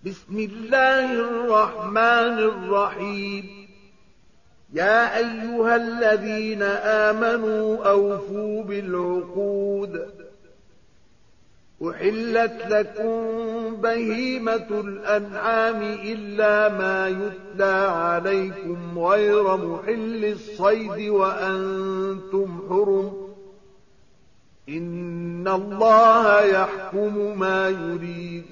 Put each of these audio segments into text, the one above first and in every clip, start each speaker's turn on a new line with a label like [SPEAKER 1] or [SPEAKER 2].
[SPEAKER 1] بسم الله الرحمن الرحيم. يا أيها الذين آمنوا أوفوا بالعقود. أحلت لكم بهيمة الأنعام إلا ما يتلى عليكم غير محل الصيد وأنتم حرم. إن الله يحكم ما يريد.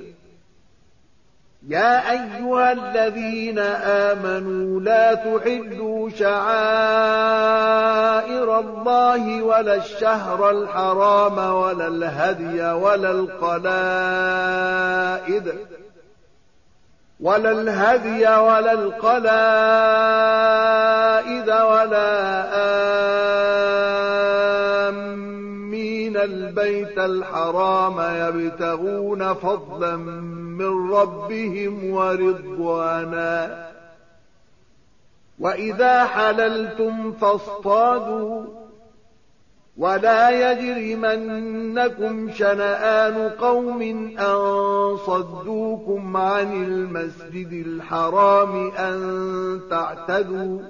[SPEAKER 1] يا أيها الذين آمنوا لا تحلوا شعائر الله ولا الشهر الحرام ولا الهدي ولا القلائد ولا آمين البيت الحرام يبتغون فضلا من ربهم ورضوانا. وإذا حللتم فاصطادوا ولا يجرمنكم شنآن قوم أن صدوكم عن المسجد الحرام أن تعتدوا.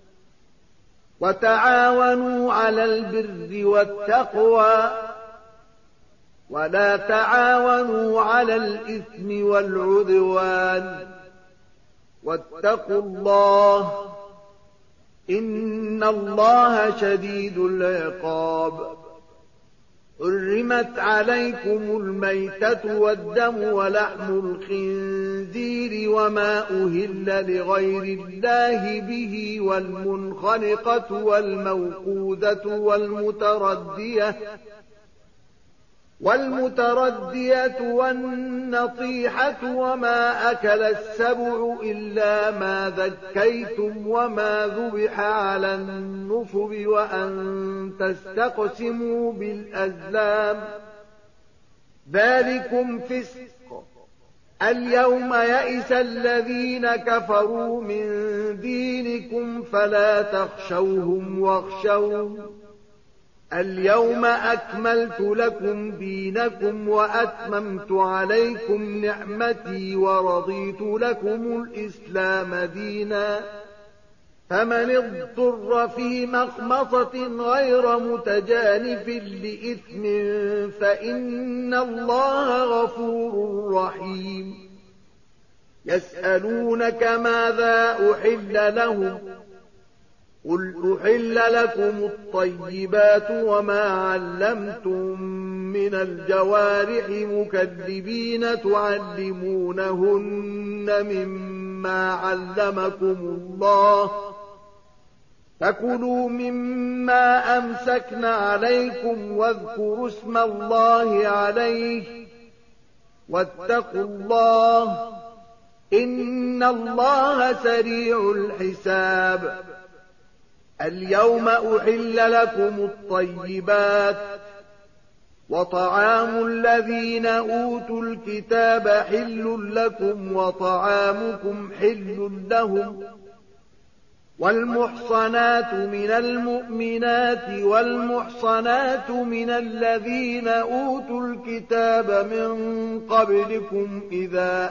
[SPEAKER 1] وتعاونوا على البر والتقوى ولا تعاونوا على الإثم والعدوان. واتقوا الله إن الله شديد العقاب. حرمت عليكم الميتة والدم ولحم الخنزير وما أهل لغير الله به والمنخنقة والموقوذة والمتردية والنطيحة وما أكل السبع إلا ما ذكيتم وما ذبح على النصب وأن تستقسموا بالأزلام ذلكم فسق. اليوم يئس الذين كفروا من دينكم فلا تخشوهم واخشون. اليوم أكملت لكم دينكم وأتممت عليكم نعمتي ورضيت لكم الإسلام دينا. فمن اضطر في مخمصة غير متجانف لإثم فإن الله غفور رحيم. يسألونك ماذا أحل لهم قل أحل لكم الطيبات وما علمتم من الجوارح مكذبين تعلمونهن مما علمكم الله فكلوا مما أمسكن عليكم واذكروا اسم الله عليه واتقوا الله إن الله سريع الحساب. اليوم أحل لكم الطيبات وطعام الذين أوتوا الكتاب حل لكم وطعامكم حل لهم. والمحصنات من المؤمنات والمحصنات من الذين أوتوا الكتاب من قبلكم إذا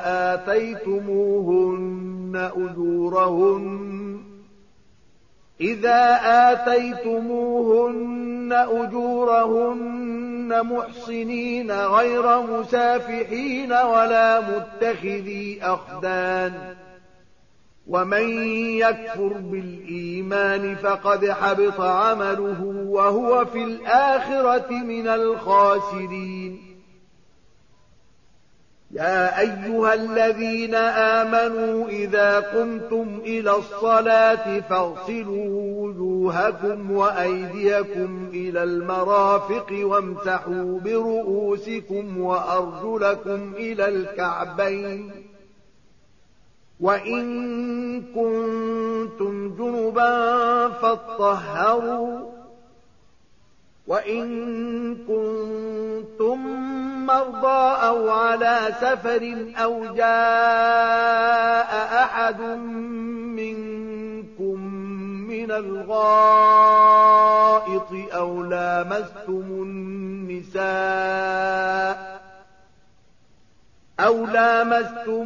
[SPEAKER 1] آتيتموهن أجورهن محصنين غير مسافحين ولا متخذي أخدان. ومن يكفر بالإيمان فقد حبط عمله وهو في الآخرة من الخاسرين. يا أيها الذين آمنوا إذا قمتم إلى الصلاة فاغسلوا وجوهكم وأيديكم إلى المرافق وامسحوا برؤوسكم وأرجلكم إلى الكعبين. وإن كنتم جنبا فاطهروا وإن كنتم مرضى أو على سفر أو جاء أحد منكم من الغائط أو لامستم النساء أو لامستم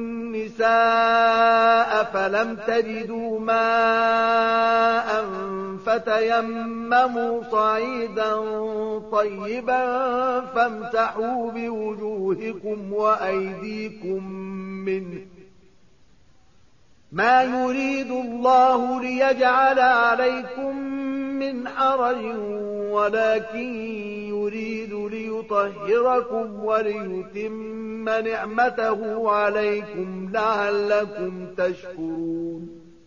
[SPEAKER 1] النساء فلم تجدوا ماء فتيمموا صعيدا طيبا فامسحوا بوجوهكم وأيديكم منه ما يريد الله ليجعل عليكم من حرج ولكن يريد ليطهركم وليتم نعمته عليكم لعلكم تشكرون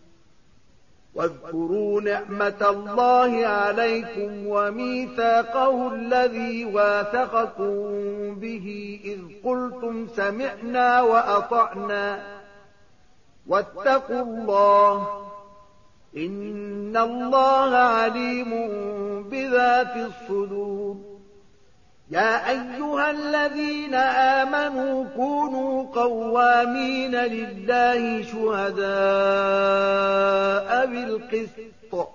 [SPEAKER 1] واذكروا نعمة الله عليكم وميثاقه الذي واثقكم به إذ قلتم سمعنا وأطعنا واتقوا الله إن الله عليم بذات الصدور يا أيها الذين آمنوا كونوا قوامين لله شهداء بالقسط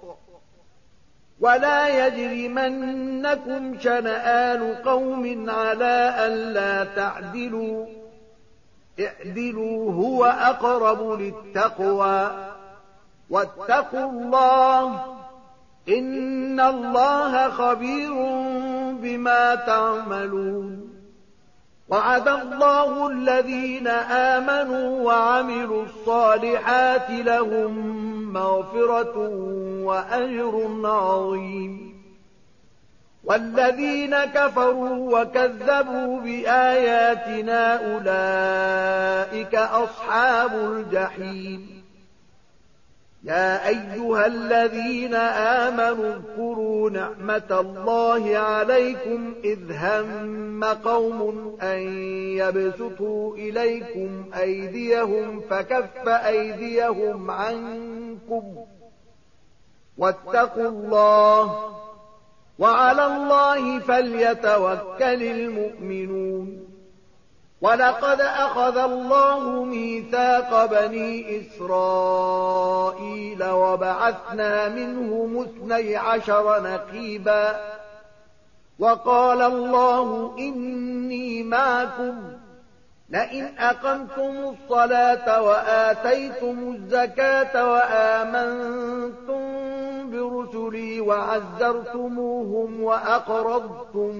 [SPEAKER 1] ولا يجرمنكم شنآن قوم على ألا تعدلوا اعدلوا هو أقرب للتقوى واتقوا الله إن الله خبير بما تعملون وعد الله الذين آمنوا وعملوا الصالحات لهم مغفرة وأجر عظيم والذين كفروا وكذبوا بآياتنا أولئك أصحاب الجحيم يا أيها الذين آمنوا اذكروا نعمة الله عليكم إذ هم قوم أن يبسطوا إليكم أيديهم فكف أيديهم عنكم واتقوا الله وعلى الله فليتوكل المؤمنون ولقد أخذ الله ميثاق بني إسرائيل وبعثنا منهم 12 نقيبا وقال الله إني معكم لئن أقمتم الصلاة وآتيتم الزكاة وآمنتم برسلي وعزرتموهم وأقرضتم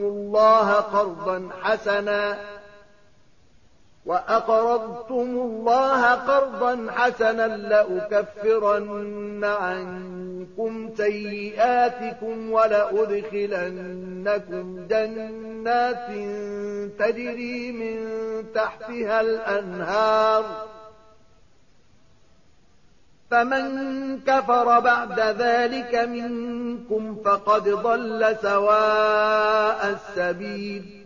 [SPEAKER 1] الله قرضا حسنا لأكفرن عنكم سيئاتكم ولأدخلنكم جنات تجري من تحتها الأنهار فمن كفر بعد ذلك منكم فقد ضل سواء السبيل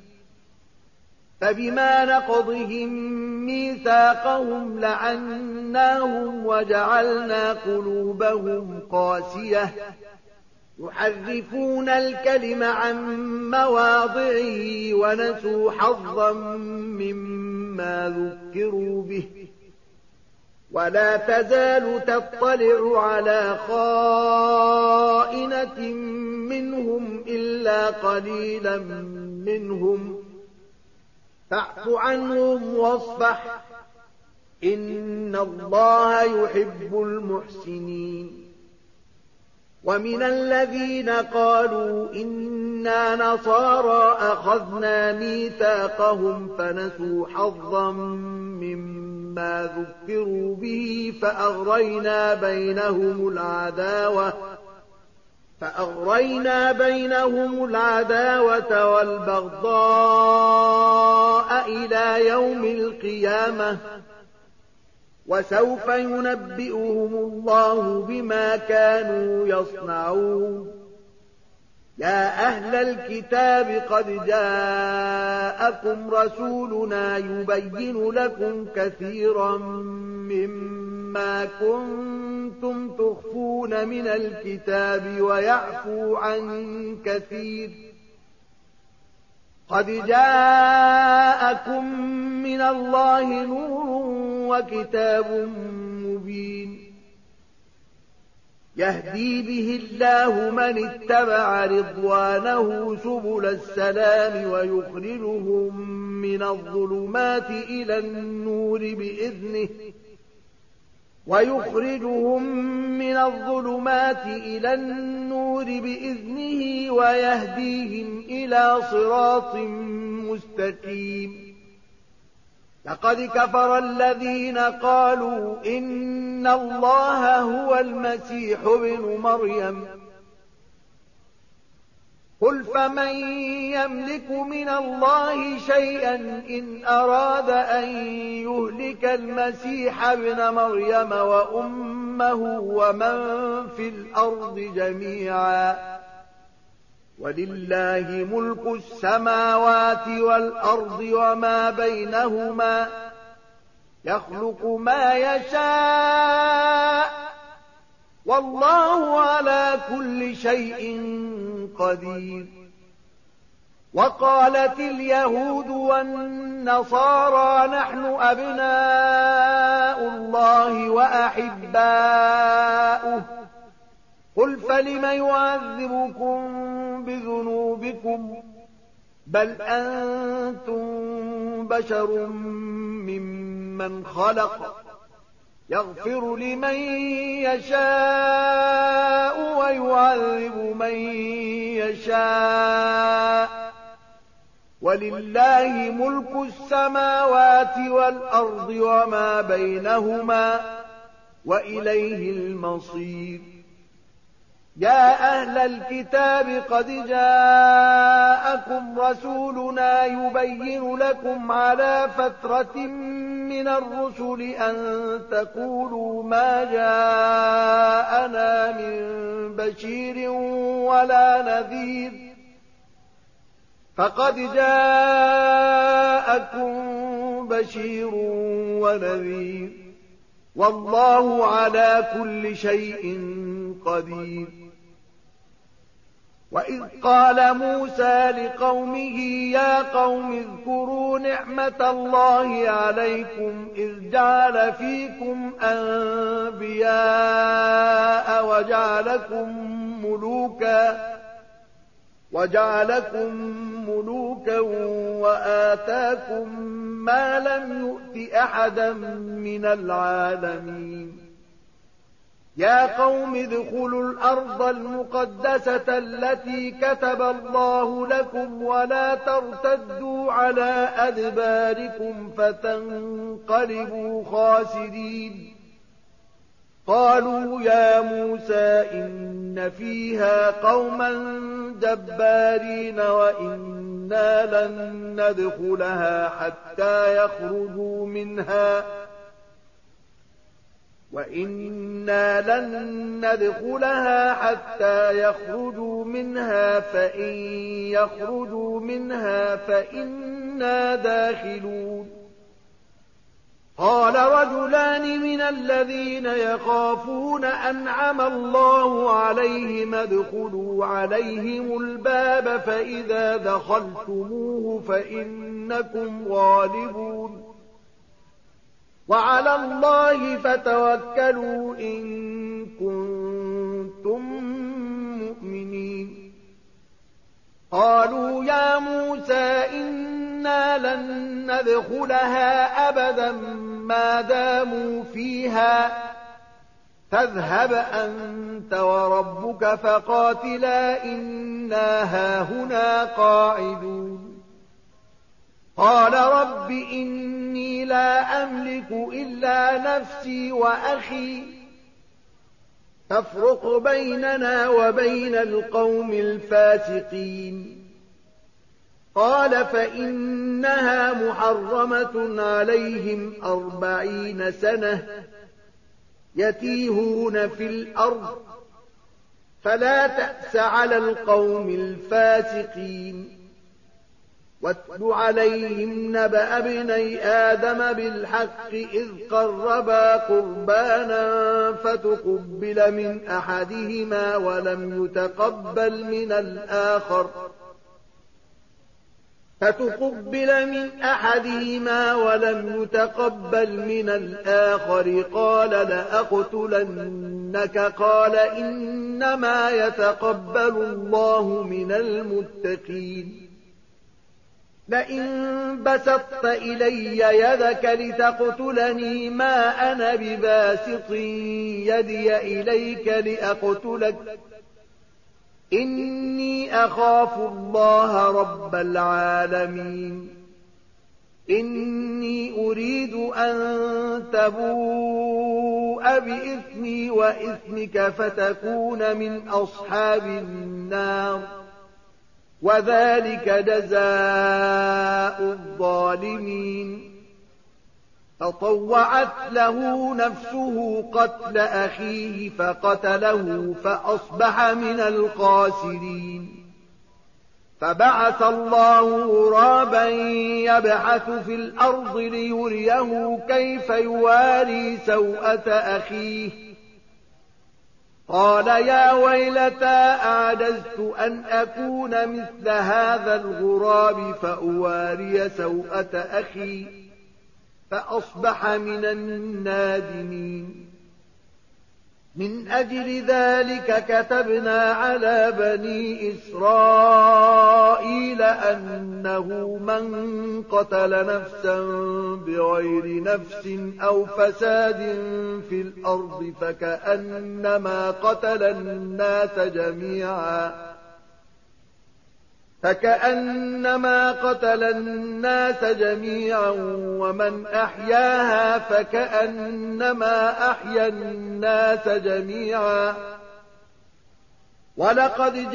[SPEAKER 1] فبما نقضهم ميثاقهم لعناهم وجعلنا قلوبهم قاسية يحرفون الكلم عن مواضعه ونسوا حظا مما ذكروا به ولا تزال تطلع على خائنة منهم إلا قليلا منهم فاعف عنهم واصفح إن الله يحب المحسنين ومن الذين قالوا إنا نصارى أخذنا ميثاقهم فنسوا حظا مما ذكروا به فأغرينا بينهم العداوة والبغضاء إلى يوم القيامة وسوف ينبئهم الله بما كانوا يصنعون يا أهل الكتاب قد جاءكم رسولنا يبين لكم كثيرا مما كنتم تخفون من الكتاب ويعفو عن كثير قد جاءكم من الله نور وكتاب مبين يهدي به الله من اتبع رضوانه سبل السلام ويخرجهم من الظلمات إلى النور بإذنه ويهديهم إلى صراط مستقيم. لقد كفر الذين قالوا إن الله هو المسيح ابن مريم قل فمن يملك من الله شيئا إن أراد أن يهلك المسيح ابن مريم وأمه ومن في الأرض جميعا ولله ملك السماوات والأرض وما بينهما يخلق ما يشاء والله على كل شيء قدير. وقالت اليهود والنصارى نحن أبناء الله وأحباؤه قل فلم يعذبكم بذنوبكم بل أنتم بشر ممن خلق يغفر لمن يشاء ويعذب من يشاء ولله ملك السماوات والأرض وما بينهما وإليه المصير. يا أهل الكتاب قد جاءكم رسولنا يبين لكم على فترة من الرسل أن تقولوا ما جاءنا من بشير ولا نذير فقد جاءكم بشير ونذير والله على كل شيء قدير. وإذ قال موسى لقومه يا قوم اذكروا نعمة الله عليكم إذ جعل فيكم أنبياء وجعلكم ملوكا وآتاكم ما لم يؤت أحدا من العالمين. يا قوم ادخلوا الأرض المقدسة التي كتب الله لكم ولا ترتدوا على أدباركم فتنقلبوا خاسرين. قالوا يا موسى إن فيها قوما جبارين وإنا لن ندخلها حتى يخرجوا منها فإن يخرجوا منها فإنا داخلون. قال رجلان من الذين يخافون أنعم الله عليهم ادخلوا عليهم الباب فإذا دخلتموه فإنكم غالبون وعلى الله فتوكلوا إن كنتم مؤمنين. قالوا يا موسى إنا لن ندخلها أبدا ما داموا فيها فاذهب أنت وربك فقاتلا إنا هاهنا قاعدون. قال رب إني لا أملك إلا نفسي وأخي فافرق بيننا وبين القوم الفاسقين. قال فإنها محرمة عليهم 40 سنة يتيهون في الأرض فلا تأس على القوم الفاسقين. واتل عليهم نبأ ابني آدم بالحق إذ قربا قربانا فتقبل من أحدهما ولم يتقبل من الآخر فتقبل من أحدهما ولم يتقبل من الآخر قال لأقتلنك قال إنما يتقبل الله من المتقين لئن بسطت إلي يدك لتقتلني ما أنا بباسط يدي إليك لأقتلك إني أخاف الله رب العالمين إني أريد أن تبوء بإثمي وإثمك فتكون من أصحاب النار وذلك جزاء الظالمين فطوعت له نفسه قتل أخيه فقتله فأصبح من الخاسرين فبعث الله غرابا يبحث في الأرض ليريه كيف يواري سوءة أخيه قال يا ويلتى أعجزت أن أكون مثل هذا الغراب فأواري سوءة أخي فأصبح من النادمين من أجل ذلك كتبنا على بني إسرائيل أنه من قتل نفسا بغير نفس أو فساد في الأرض فكأنما قتل الناس جميعا ومن أحياها فكأنما أحيا الناس جميعا ولقد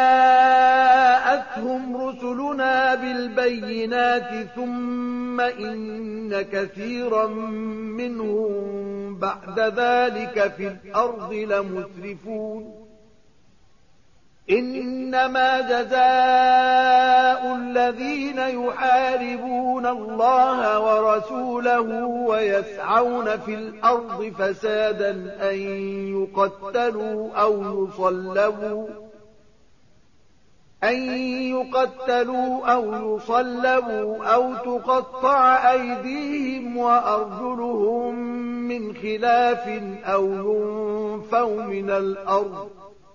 [SPEAKER 1] جاءتهم رسلنا بالبينات ثم إن كثيرا منهم بعد ذلك في الأرض لمسرفون إنما جزاء الذين يحاربون الله ورسوله ويسعون في الأرض فسادا أن يقتلوا أو يصلبوا أو تقطع أيديهم وأرجلهم من خلاف أو ينفوا من الأرض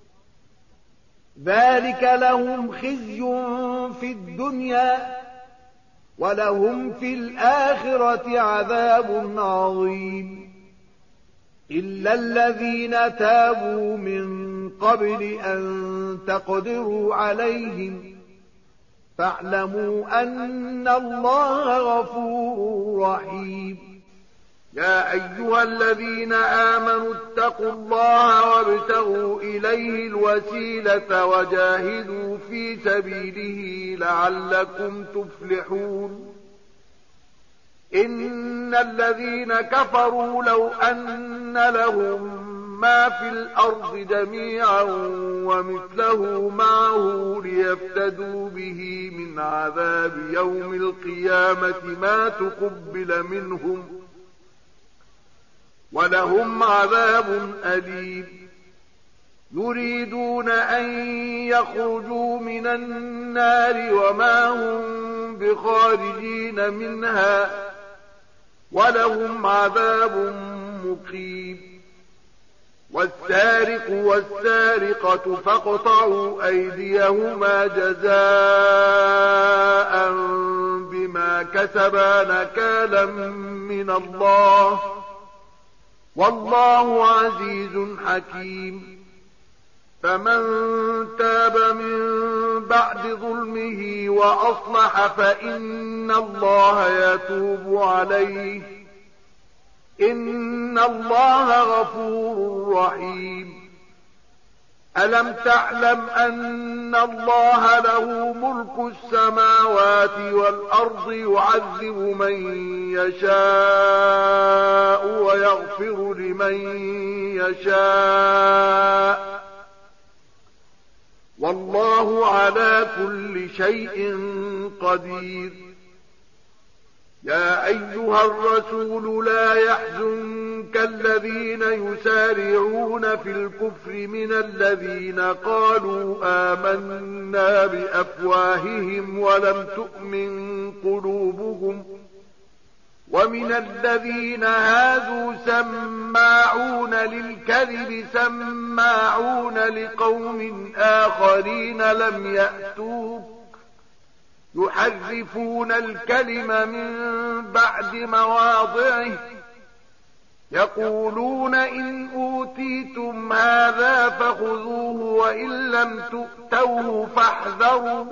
[SPEAKER 1] ذلك لهم خزي في الدنيا ولهم في الآخرة عذاب عظيم إلا الذين تابوا من قبل أن تقدروا عليهم فاعلموا أن الله غفور رحيم يا أيها الذين آمنوا اتقوا الله وابتغوا إليه الوسيلة وجاهدوا في سبيله لعلكم تفلحون إن الذين كفروا لو أن لهم ما في الأرض جميعا ومثله معه ليفتدوا به من عذاب يوم القيامة ما تقبل منهم ولهم عذاب أليم يريدون أن يخرجوا من النار وما هم بخارجين منها ولهم عذاب مقيم والسارق والسارقة فاقطعوا أيديهما جزاء بما كسبا نكالا من الله والله عزيز حكيم فمن تاب من بعد ظلمه وأصلح فإن الله يتوب عليه إن الله غفور رحيم ألم تعلم أن الله له ملك السماوات والأرض يعذب من يشاء ويغفر لمن يشاء والله على كل شيء قدير يا أيها الرسول لا يحزنك كالذين يسارعون في الكفر من الذين قالوا آمنا بأفواههم ولم تؤمن قلوبهم ومن الذين هادوا سماعون للكذب سماعون لقوم آخرين لم يأتوك يحرفون الكلم من بعد مواضعه يقولون إن أوتيتم هذا فخذوه وإن لم تؤتوه فاحذروا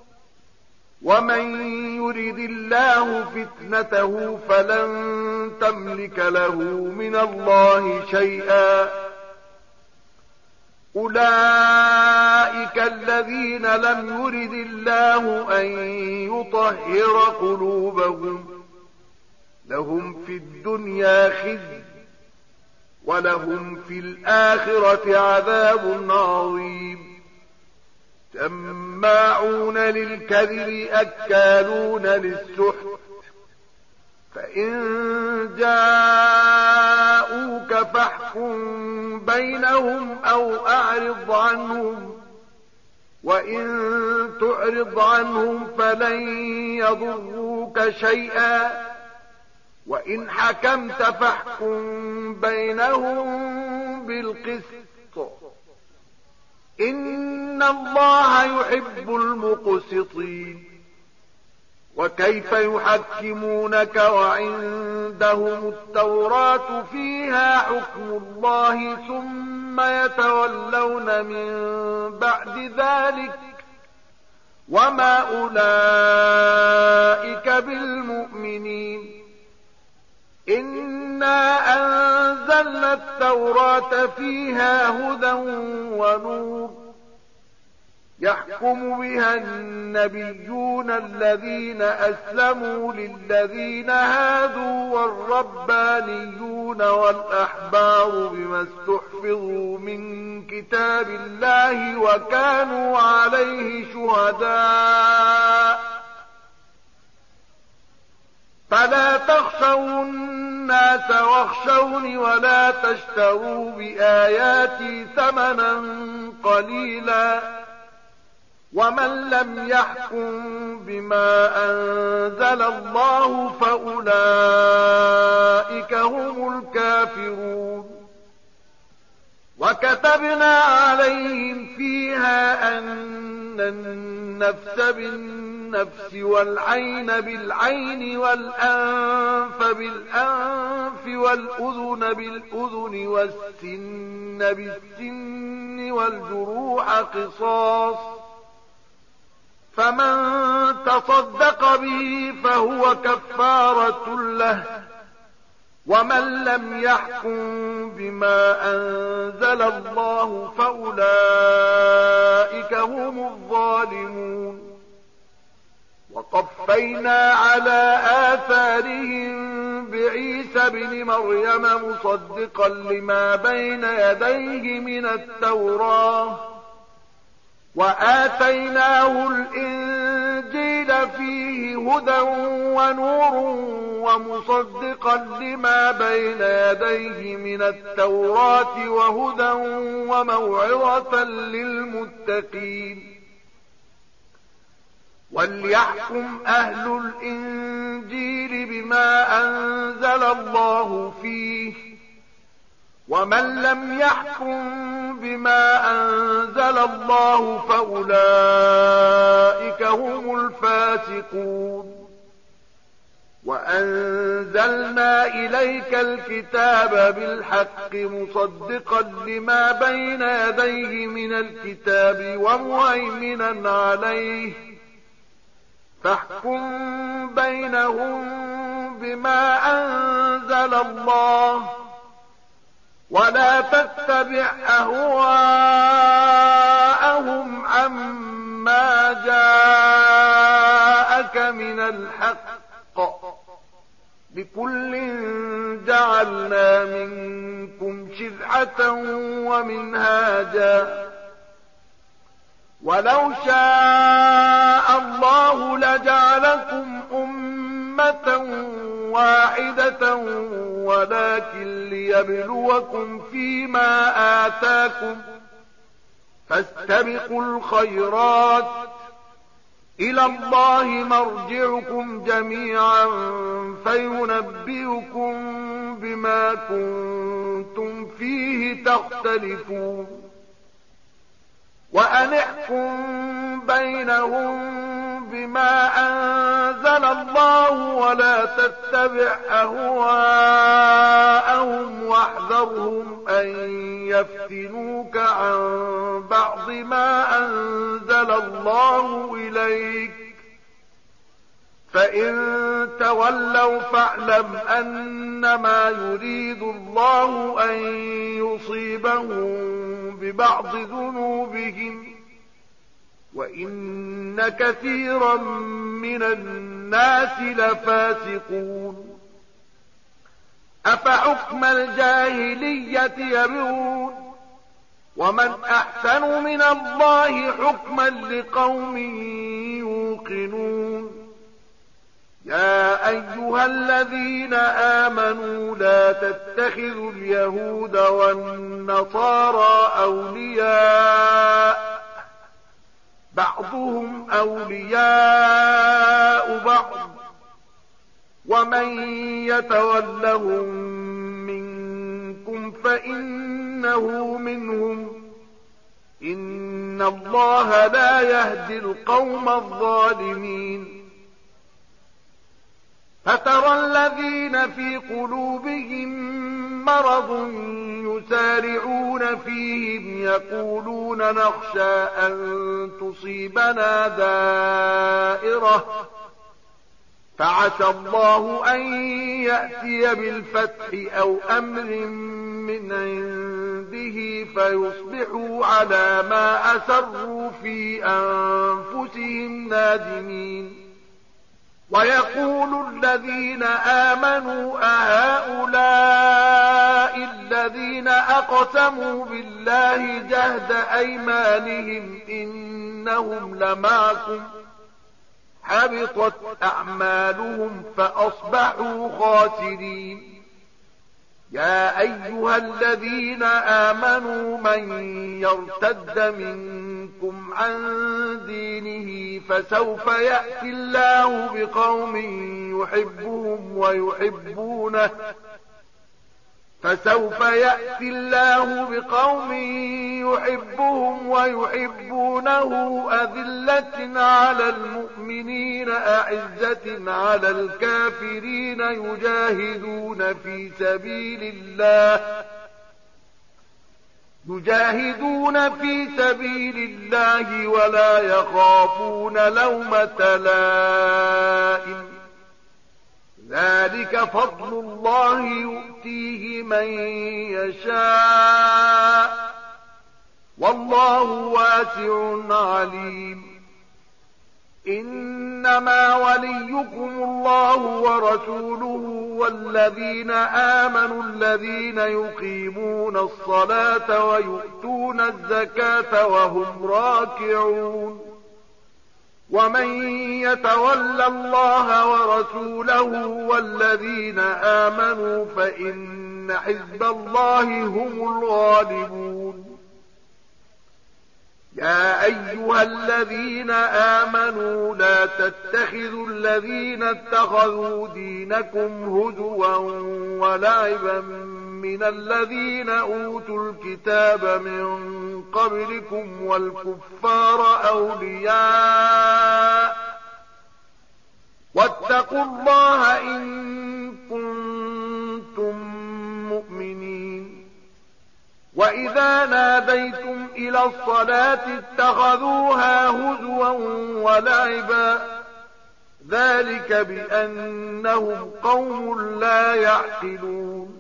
[SPEAKER 1] ومن يرد الله فتنته فلن تملك له من الله شيئا أولئك الذين لم يرد الله أن يطهر قلوبهم لهم في الدنيا خزي ولهم في الآخرة عذاب عظيم سماعون للكذب أكالون للسحت فإن جاءوك فاحكم بينهم أو أعرض عنهم وإن تعرض عنهم فلن يضروك شيئا وإن حكمت فاحكم بينهم بالقسط إن الله يحب المقسطين وكيف يحكمونك وعندهم التوراة فيها حكم الله ثم يتولون من بعد ذلك وما أولئك بالمؤمنين إنا أنزلنا التوراة فيها هدى ونور يحكم بها النبيون الذين أسلموا للذين هادوا والربانيون والأحبار بما استحفظوا من كتاب الله وكانوا عليه شهداء فلا تخشوا الناس واخشوني ولا تشتروا بآياتي ثمنا قليلا ومن لم يحكم بما أنزل الله فأولئك هم الكافرون وكتبنا عليهم فيها أن النفس بالنفس والعين بالعين والأنف بالأنف والأذن بالأذن والسن بالسن والجروح قصاص فمن تصدق به فهو كفارة له ومن لم يحكم بما أنزل الله فأولئك هم الظالمون وقفينا على آثارهم بعيسى بن مريم مصدقا لما بين يديه من التوراة وآتيناه الإنجيل فيه هدى ونور ومصدقا لما بين يديه من التوراة وهدى وموعظة للمتقين وليحكم أهل الإنجيل بما أنزل الله فيه ومن لم يحكم بما أنزل الله فأولئك هم الفاسقون وأنزلنا إليك الكتاب بالحق مصدقا لما بين يديه من الكتاب ومهيمنا عليه فاحكم بينهم بما أنزل الله ولا تتبع أهواءهم عما جاءك من الحق لكل جعلنا منكم شرعة ومنهاجا ولو شاء الله لجعلكم أمة واحدة ولكن ليبلوكم فيما آتاكم فاستبقوا الخيرات إلى الله مرجعكم جميعا فينبئكم بما كنتم فيه تختلفون وأن احكم بينهم بما أنزل الله ولا تتبع أهواءهم واحذرهم أن يفتنوك عن بعض ما أنزل الله إليك فإن تولوا فاعلم أنما يريد الله أن يصيبهم ببعض ذنوبهم وإن كثيرا من الناس لفاسقون أفحكم الجاهلية يبغون ومن أحسن من الله حكما لقوم يوقنون يا أيها الذين آمنوا لا تتخذوا اليهود والنصارى أولياء بعضهم أولياء بعض ومن يتولهم منكم فإنه منهم إن الله لا يهدي القوم الظالمين فترى الذين في قلوبهم مرض يسارعون فيهم يقولون نخشى أن تصيبنا دائرة فعسى الله أن يأتي بالفتح أو أمر من عنده فيصبحوا على ما أسروا في أنفسهم نادمين ويقول الذين آمنوا أهؤلاء الذين أقسموا بالله جهد أيمانهم إنهم لمعكم حبطت أعمالهم فأصبحوا خاسرين يا أيها الذين آمنوا من يرتد منكم عن دينه فسوف يأتي الله بقوم يحبهم ويحبونه أذلة على المؤمنين أعزة على الكافرين يجاهدون في سبيل الله ولا يخافون لومة لائم ذلك فضل الله يؤتيه من يشاء والله واسع عليم إنما وليكم الله ورسوله والذين آمنوا الذين يقيمون الصلاة ويؤتون الزكاة وهم راكعون ومن يتول الله ورسوله والذين آمنوا فإن حزب الله هم الغالبون يا أيها الذين آمنوا لا تتخذوا الذين اتخذوا دينكم هزوا ولعبا من الذين أوتوا الكتاب من قبلكم والكفار أولياء واتقوا الله إن كنتم مؤمنين وإذا ناديتم إلى الصلاة اتخذوها هزوا ولعبا ذلك بأنهم قوم لا يعقلون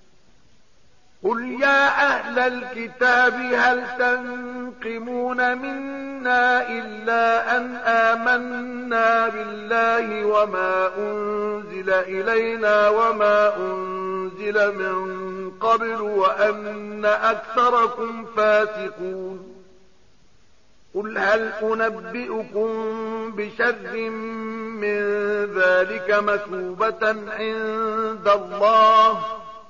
[SPEAKER 1] قل يا أهل الكتاب هل تنقمون منا إلا أن آمنا بالله وما أنزل إلينا وما أنزل من قبل وأن أكثركم فاسقون قل هل أنبئكم بشر من ذلك مثوبة عند الله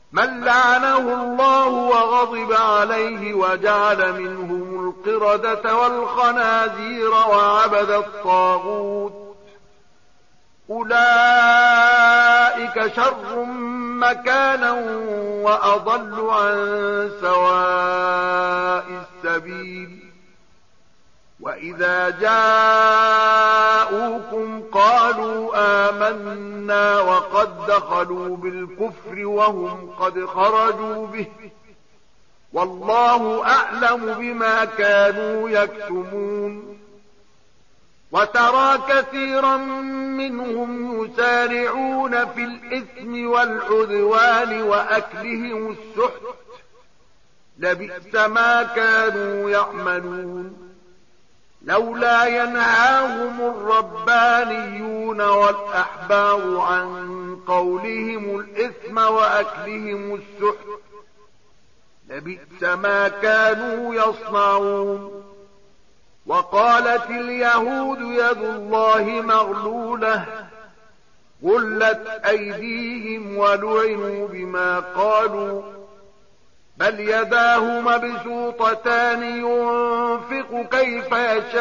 [SPEAKER 1] من لعنه الله وغضب عليه وجعل منهم القردة والخنازير وعبد الطاغوت أولئك شر مكانا وأضل عن سواء السبيل وإذا جاءوكم قالوا آمنا وقد دخلوا بالكفر وهم قد خرجوا به والله أعلم بما كانوا يكتمون وترى كثيرا منهم يسارعون في الإثم والعدوان وأكلهم السحت لبئس ما كانوا يعملون لولا ينهاهم الربانيون والأحبار عن قولهم الإثم وأكلهم السحت لبئس ما كانوا يصنعون وقالت اليهود يد الله مغلولة غلت أيديهم ولعنوا بما قالوا بل يداه مبسوطتان ينفق كيف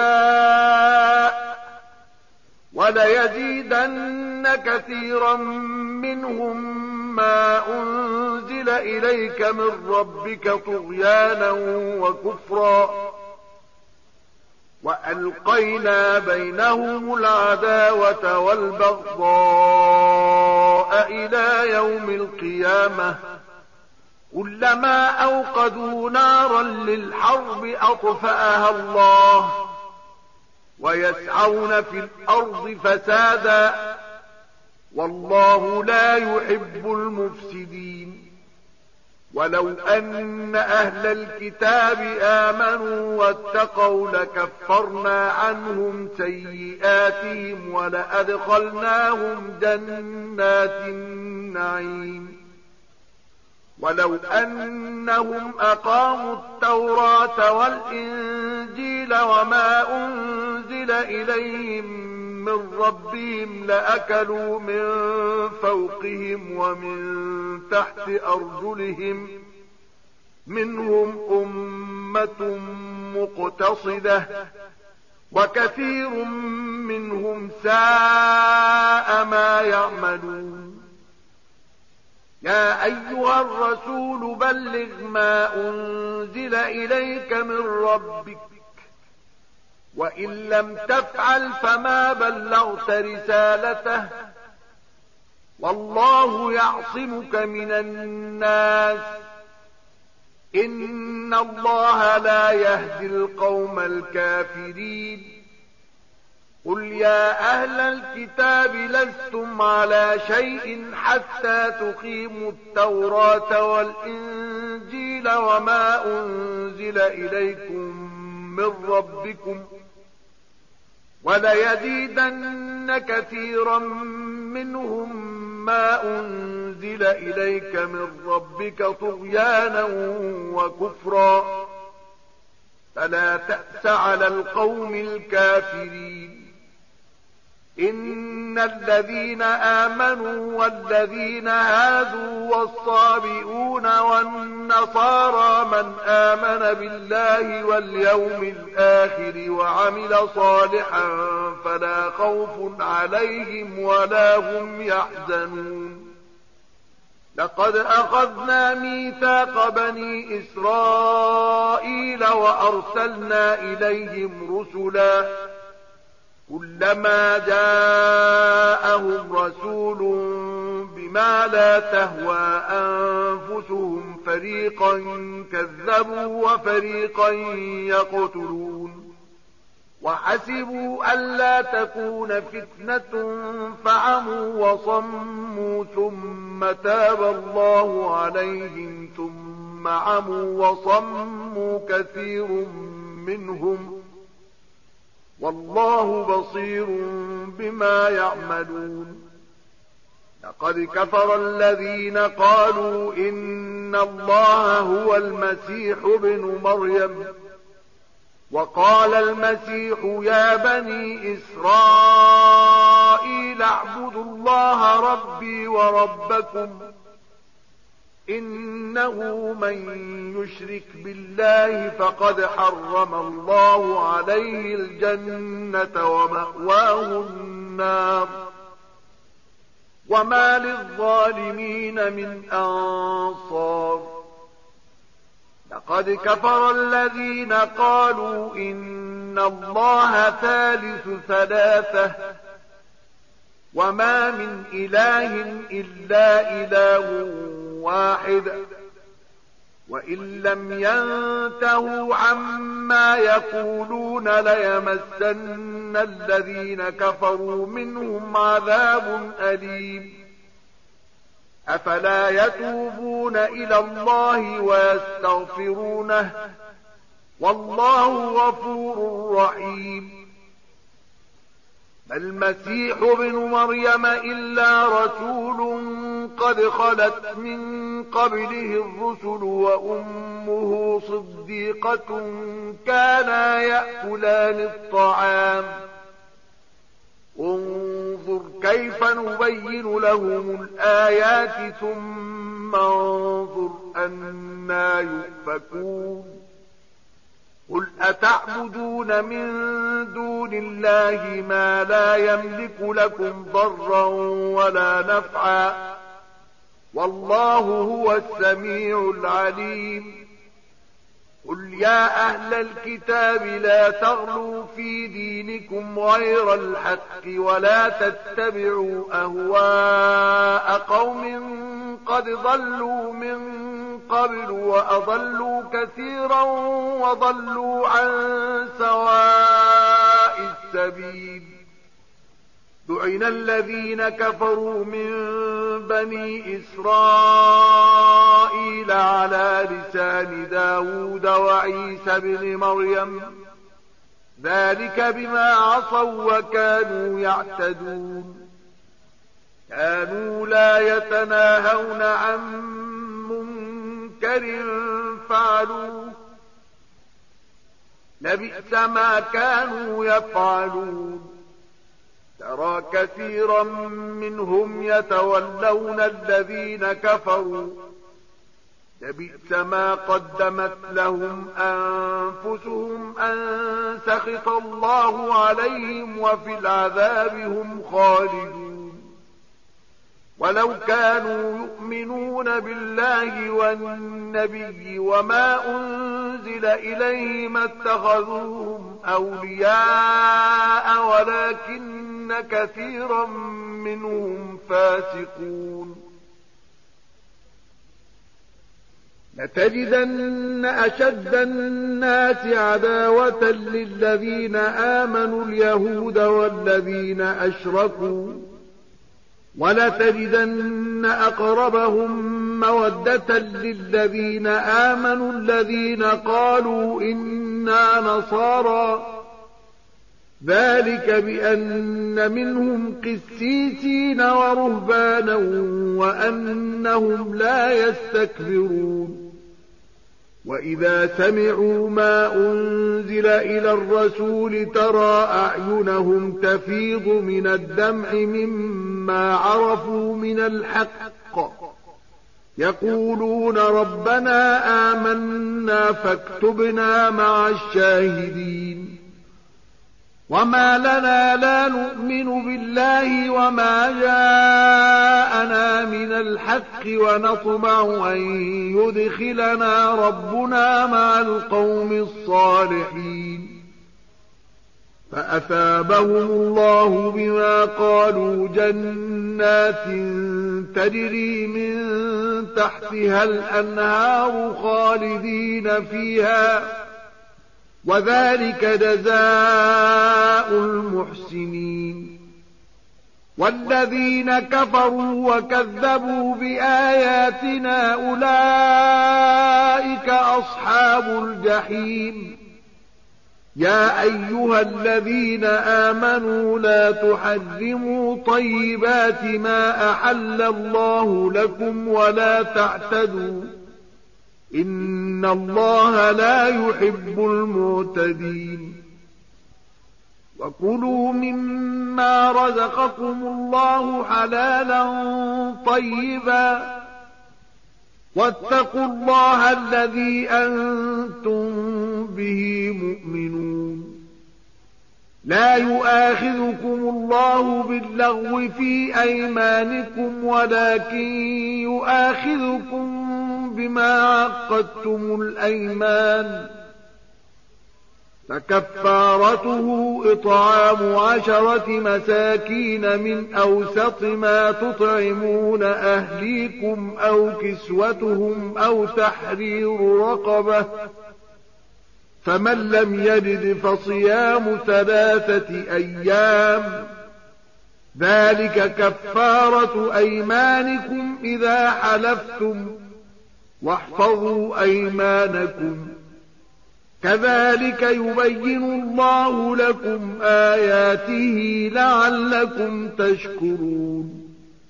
[SPEAKER 1] يشاء وليزيدن كثيرا منهم ما أنزل إليك من ربك طغيانا وكفرا وألقينا بينهم العداوة والبغضاء إلى يوم القيامة كلما أوقدوا نارا للحرب أطفأها الله ويسعون في الأرض فسادا والله لا يحب المفسدين ولو أن أهل الكتاب آمنوا واتقوا لكفرنا عنهم سيئاتهم ولأدخلناهم جنات النعيم ولو أنهم أقاموا التوراة والإنجيل وما أنزل إليهم من ربهم لأكلوا من فوقهم ومن تحت أرجلهم منهم أمة مقتصدة وكثير منهم ساء ما يعملون يا أيها الرسول بلغ ما أنزل إليك من ربك وإن لم تفعل فما بلغت رسالته والله يعصمك من الناس إن الله لا يهدي القوم الكافرين قل يا أهل الكتاب لستم على شيء حتى تقيموا التوراة والإنجيل وما أنزل إليكم من ربكم وليزيدن كثيرا منهم ما أنزل إليك من ربك طغيانا وكفرا فلا تأس على القوم الكافرين إن الذين آمنوا والذين هادوا والصابئون والنصارى من آمن بالله واليوم الآخر وعمل صالحا فلا خوف عليهم ولا هم يحزنون لقد أخذنا ميثاق بني إسرائيل وأرسلنا إليهم رسلا كلما جاءهم رسول بما لا تهوى أنفسهم فريقا كذبوا وفريقا يقتلون وحسبوا ألا تكون فتنة فعموا وصموا ثم تاب الله عليهم ثم عموا وصموا كثير منهم والله بصير بما يعملون لقد كفر الذين قالوا إن الله هو المسيح ابن مريم وقال المسيح يا بني إسرائيل اعبدوا الله ربي وربكم إنه من يشرك بالله فقد حرم الله عليه الجنة ومأواه النار وما للظالمين من أنصار. لقد كفر الذين قالوا إن الله ثالث ثلاثة وما من إله إلا إله واحد وإن لم ينتهوا عما يقولون ليمسن الذين كفروا منهم عذاب أليم. أفلا يتوبون إلى الله ويستغفرونه والله غفور رحيم. ما المسيح ابن مريم إلا رسول قد خلت من قبله الرسل وأمه صديقة كانا يأكلان الطعام انظر كيف نبين لهم الآيات ثم انظر أنى يؤفكون. قل أتعبدون من دون الله ما لا يملك لكم ضرا ولا نفعا والله هو السميع العليم. قل يا أهل الكتاب لا تغلوا في دينكم غير الحق ولا تتبعوا أهواء قوم قد ضلوا من قبل وأضلوا كثيرا وضلوا عن سواء السبيل. لعن الذين كفروا من بني إسرائيل على لسان داود وعيسى بن مريم ذلك بما عصوا وكانوا يعتدون. كانوا لا يتناهون عن منكر فعلوه لبئس ما كانوا يفعلون. ترى كثيرا منهم يتولون الذين كفروا لبئس ما قدمت لهم أنفسهم أن سخط الله عليهم وفي العذاب هم خالدون. ولو كانوا يؤمنون بالله والنبي وما أنزل إليه ما اتخذوهم أولياء ولكن كثيرا منهم فاسقون. لتجدن أشد الناس عداوة للذين آمنوا اليهود والذين أشركوا ولتجدن أقربهم مودة للذين آمنوا الذين قالوا إنا نصارى ذلك بأن منهم قسيسين ورهبانا وأنهم لا يستكبرون. وإذا سمعوا ما أنزل إلى الرسول ترى أعينهم تفيض من الدمع مما عرفوا من الحق يقولون ربنا آمنا فاكتبنا مع الشاهدين. وما لنا لا نؤمن بالله وما جاءنا من الحق ونطمع أن يدخلنا ربنا مع القوم الصالحين. فأثابهم الله بما قالوا جنات تجري من تحتها الأنهار خالدين فيها وذلك جزاء المحسنين. والذين كفروا وكذبوا بآياتنا أولئك أصحاب الجحيم. يا أيها الذين آمنوا لا تحرموا طيبات ما أحل الله لكم ولا تعتدوا إن الله لا يحب المعتدين. وكلوا مما رزقكم الله حلالا طيبا واتقوا الله الذي أنتم به مؤمنون. لا يؤاخذكم الله باللغو في أيمانكم ولكن يؤاخذكم بما عقدتم الأيمان، فكفارته إطعام 10 مساكين من أوسط ما تطعمون أهليكم أو كسوتهم أو تحرير رقبة، فمن لم يجد فصيام 3 أيام، ذلك كفارة أيمانكم إذا حلفتم، واحفظوا أيمانكم، كذلك يبين الله لكم آياته لعلكم تشكرون.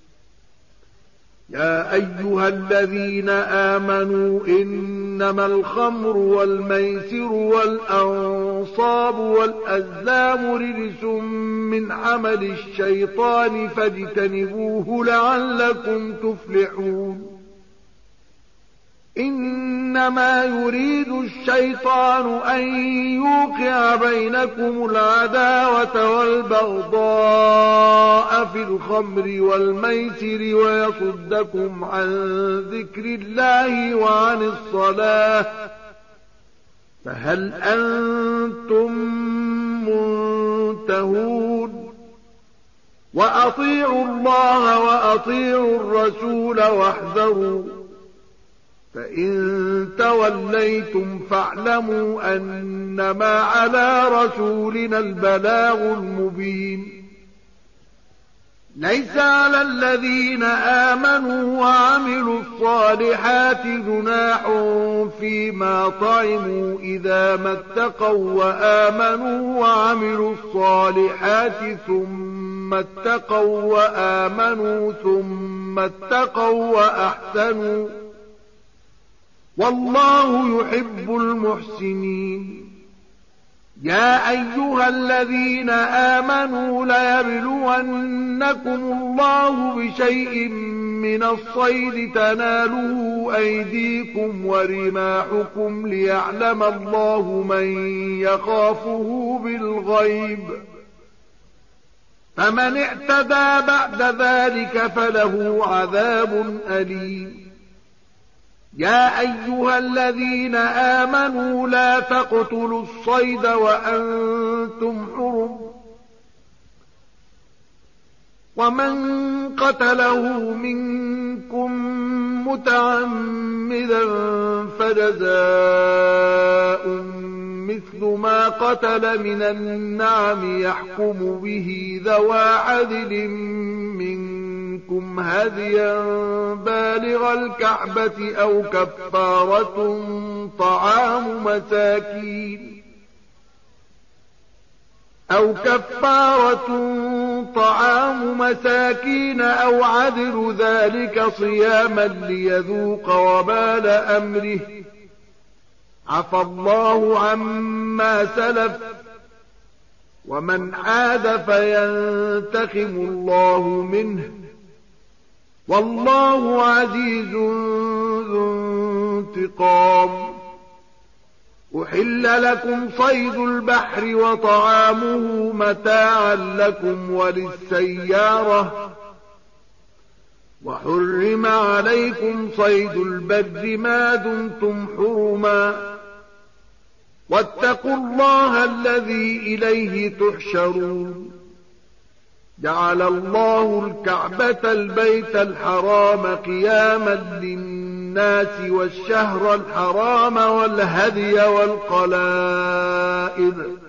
[SPEAKER 1] يا أيها الذين آمنوا إنما الخمر والميسر والأنصاب والأزلام رجس من عمل الشيطان فاجتنبوه لعلكم تفلحون. إنما يريد الشيطان أن يوقع بينكم العداوة والبغضاء في الخمر والميسر ويصدكم عن ذكر الله وعن الصلاة، فهل أنتم منتهون؟ وأطيعوا الله وأطيعوا الرسول واحذروا، فإن توليتم فاعلموا أنما على رسولنا البلاغ المبين. ليس على الذين آمنوا وعملوا الصالحات جناح فيما طعموا إذا ما اتقوا وآمنوا وعملوا الصالحات ثم اتقوا وآمنوا ثم اتقوا وأحسنوا، والله يحب المحسنين. يا أيها الذين آمنوا ليبلونكم الله بشيء من الصيد تناله أيديكم ورماحكم ليعلم الله من يخافه بالغيب، فمن اعتدى بعد ذلك فله عذاب أليم. يا أيها الذين آمنوا لا تقتلوا الصيد وأنتم حرم، ومن قتله منكم متعمدا فجزاء مثل ما قتل من النعم يحكم به ذوى عدل منكم هديا بالغ الكعبة أو كفارة طعام مساكين أو عدل ذلك صياما ليذوق وبال أمره، عفى الله عما سلف، ومن عاد فينتقم الله منه، والله عزيز ذو انتقام. أحل لكم صيد البحر وطعامه متاعا لكم وللسيارة، وحرم عليكم صيد البر ما دمتم حرما، واتقوا الله الذي إليه تحشرون. جعل الله الكعبة البيت الحرام قياما للناس والشهر الحرام والهدي والقلائد،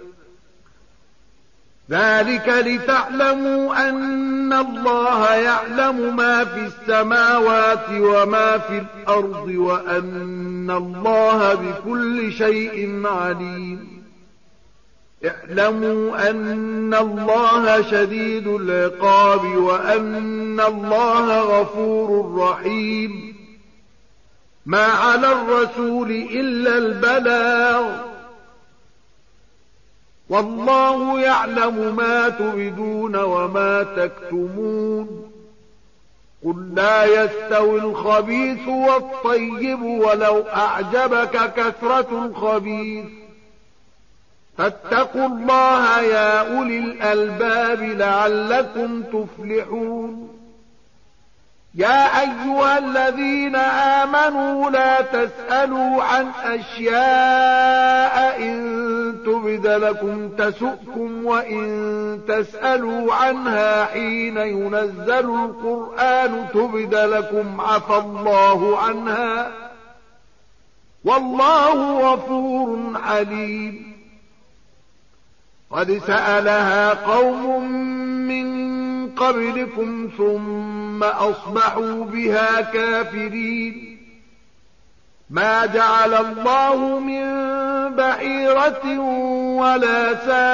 [SPEAKER 1] ذلك لتعلموا أن الله يعلم ما في السماوات وما في الأرض وأن الله بكل شيء عليم. اعلموا أن الله شديد العقاب وأن الله غفور رحيم. ما على الرسول إلا البلاغ، والله يعلم ما تبدون وما تكتمون. قل لا يستوي الخبيث والطيب ولو أعجبك كثرة الخبيث فاتقوا الله يا أولي الألباب لعلكم تفلحون يا أيها الذين آمنوا لا تسألوا عن أشياء إن تبد لكم تسؤكم وإن تسألوا عنها حين ينزل القرآن تبد لكم عفى الله عنها والله غفور حليم قد سألها قوم من قبلكم ثم أصبحوا بها كافرين ما جعل الله من بحيرة ولا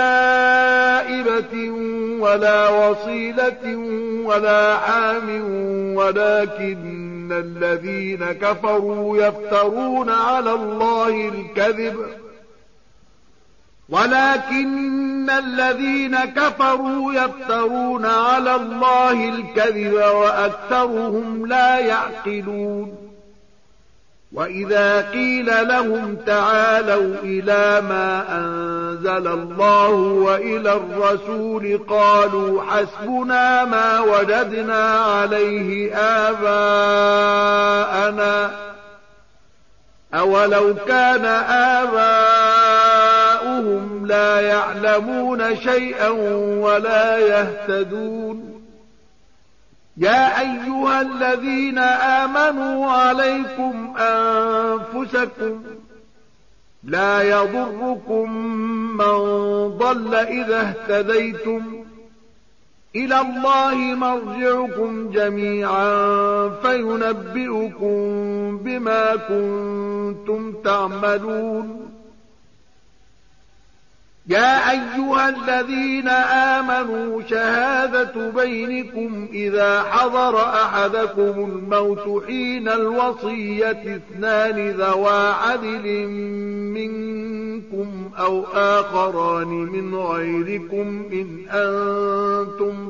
[SPEAKER 1] سائبة ولا وصيلة ولا حام ولكن الذين كفروا يفترون على الله الكذب وأكثرهم لا يعقلون وإذا قيل لهم تعالوا إلى ما أنزل الله وإلى الرسول قالوا حسبنا ما وجدنا عليه آباءنا أولو كان آباؤهم لا يعلمون شيئا ولا يهتدون يا أيها الذين آمنوا عليكم أنفسكم لا يضركم من ضل إذا اهتديتم إلى الله مرجعكم جميعا فينبئكم بما كنتم تعملون يا أيها الذين آمنوا شهادة بينكم إذا حضر أحدكم الموت حين الوصية اثنان ذوا عدل منكم أو آخران من غيركم إن أنتم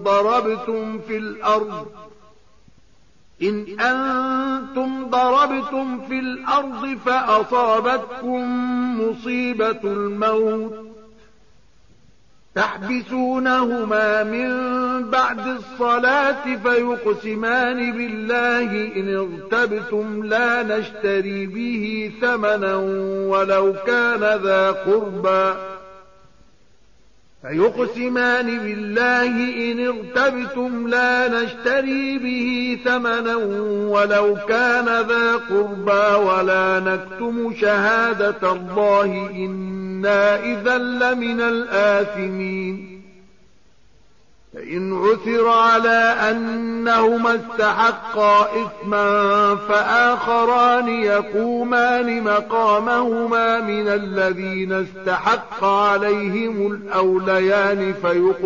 [SPEAKER 1] ضربتم في الأرض فأصابتكم مصيبة الموت تحبسونهما من بعد الصلاة فيقسمان بالله إن ارتبتم لا نشتري به ثمنا ولو كان ذا قربى ولا نكتم شهادة الله إنا إذا لمن الآثمين فإن عثر على أنهما استحقا إثما فآخران يقومان مقامهما من الذين استحق عليهم الأوليان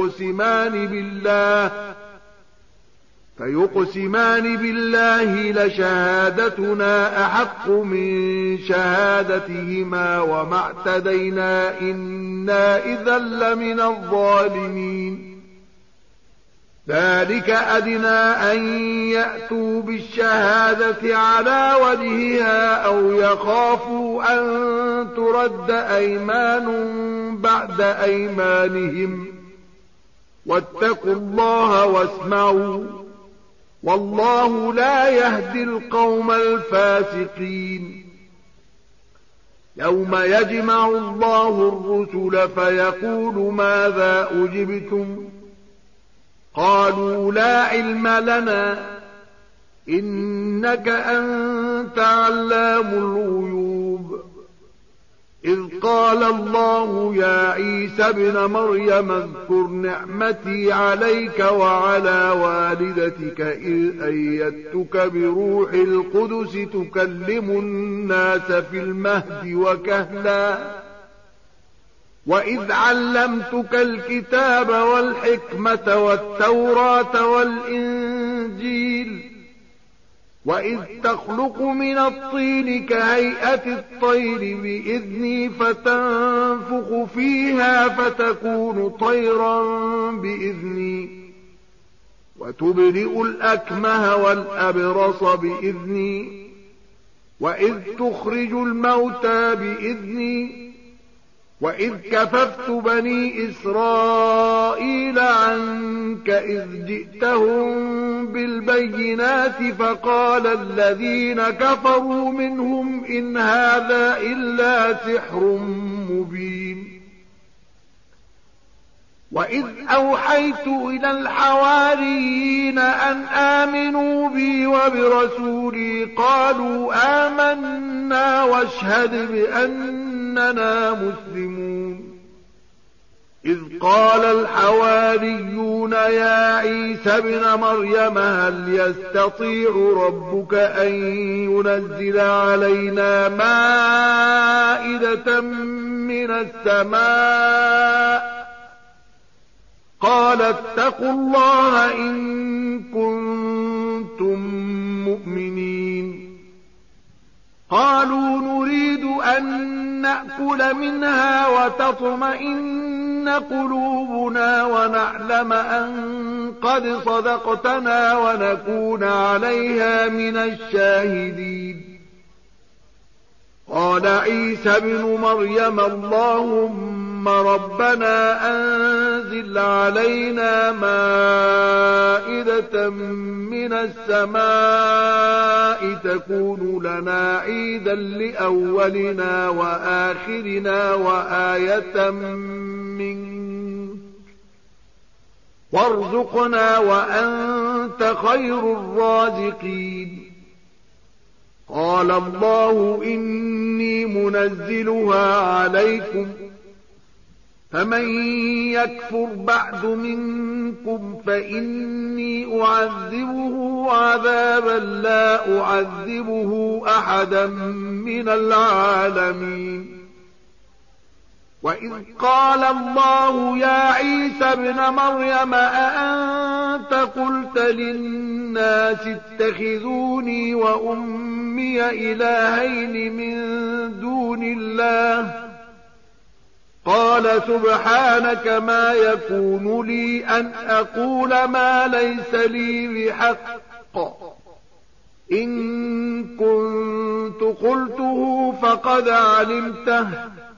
[SPEAKER 1] فيقسمان بالله لشهادتنا أحق من شهادتهما وما اعتدينا إنا إذا لمن الظالمين ذلك أدنى أن يأتوا بالشهادة على وجهها أو يخافوا أن ترد أيمان بعد أيمانهم واتقوا الله واسمعوا والله لا يهدي القوم الفاسقين يوم يجمع الله الرسل فيقول ماذا أجبتم قالوا لا علم لنا إنك أنت علام الغيوب إذ قال الله يا عيسى ابن مريم اذكر نعمتي عليك وعلى والدتك إذ أيدتك بروح القدس تكلم الناس في المهد وكهلا وإذ علمتك الكتاب والحكمة والتوراة والإنجيل وإذ تخلق من الطين كهيئة الطير بإذني فتنفخ فيها فتكون طيرا بإذني وتبرئ الأكمه والأبرص بإذني وإذ تخرج الموتى بإذني وإذ كففت بني إسرائيل عنك إذ جئتهم بالبينات فقال الذين كفروا منهم إن هذا إلا سحر مبين وإذ أوحيت إلى الحواريين أن آمنوا بي وبرسولي قالوا آمنا واشهد بأننا مسلمون إذ قال الحواريون يا عيسى ابن مريم هل يستطيع ربك أن ينزل علينا مائدة من السماء قال اتقوا الله إن كنتم مؤمنين قالوا نريد أن نأكل منها وتطمئن قلوبنا ونعلم أن قد صدقتنا ونكون عليها من الشاهدين قال عيسى ابن مريم اللهم ربنا أنزل علينا مائدة من السماء تكون لنا عيدا لأولنا وآخرنا وآية منك وارزقنا وأنت خير الرازقين قال الله إني منزلها عليكم فمن يكفر بعد منكم فإني أعذبه عذابا لا أعذبه أحدا من العالمين وإذ قال الله يا عيسى ابن مريم أأنت قلت للناس اتخذوني وأمي إلهين من دون الله قال سبحانك ما يكون لي أن أقول ما ليس لي بحق إن كنت قلته فقد علمته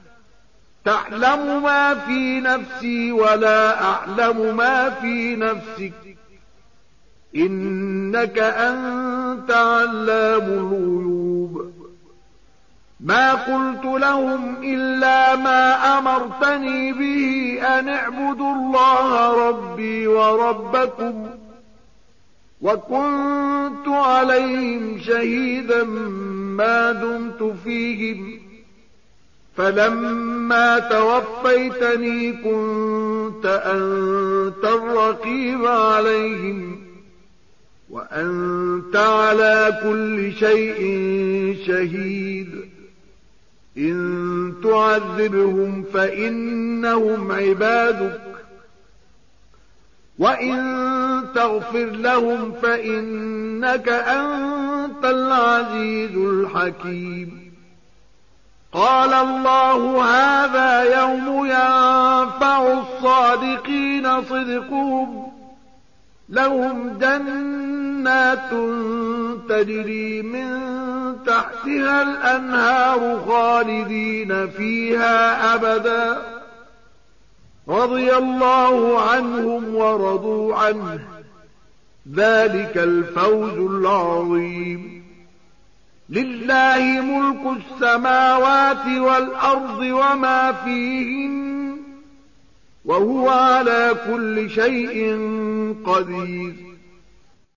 [SPEAKER 1] تعلم ما في نفسي ولا أعلم ما في نفسك إنك أنت علام الغيوب ما قلت لهم إلا ما أمرتني به أن اعبدوا الله ربي وربكم وكنت عليهم شهيدا ما دمت فيهم فلما توفيتني كنت أنت الرقيب عليهم وأنت على كل شيء شهيد إن تعذبهم فإنهم عبادك وإن تغفر لهم فإنك أنت العزيز الحكيم قال الله هذا يوم ينفع الصادقين صدقهم لهم جنات تجري من تحتها الأنهار خالدين فيها أبدا رضي الله عنهم ورضوا عنه ذلك الفوز العظيم لله ملك السماوات والأرض وما فيهن وهو على كل شيء قدير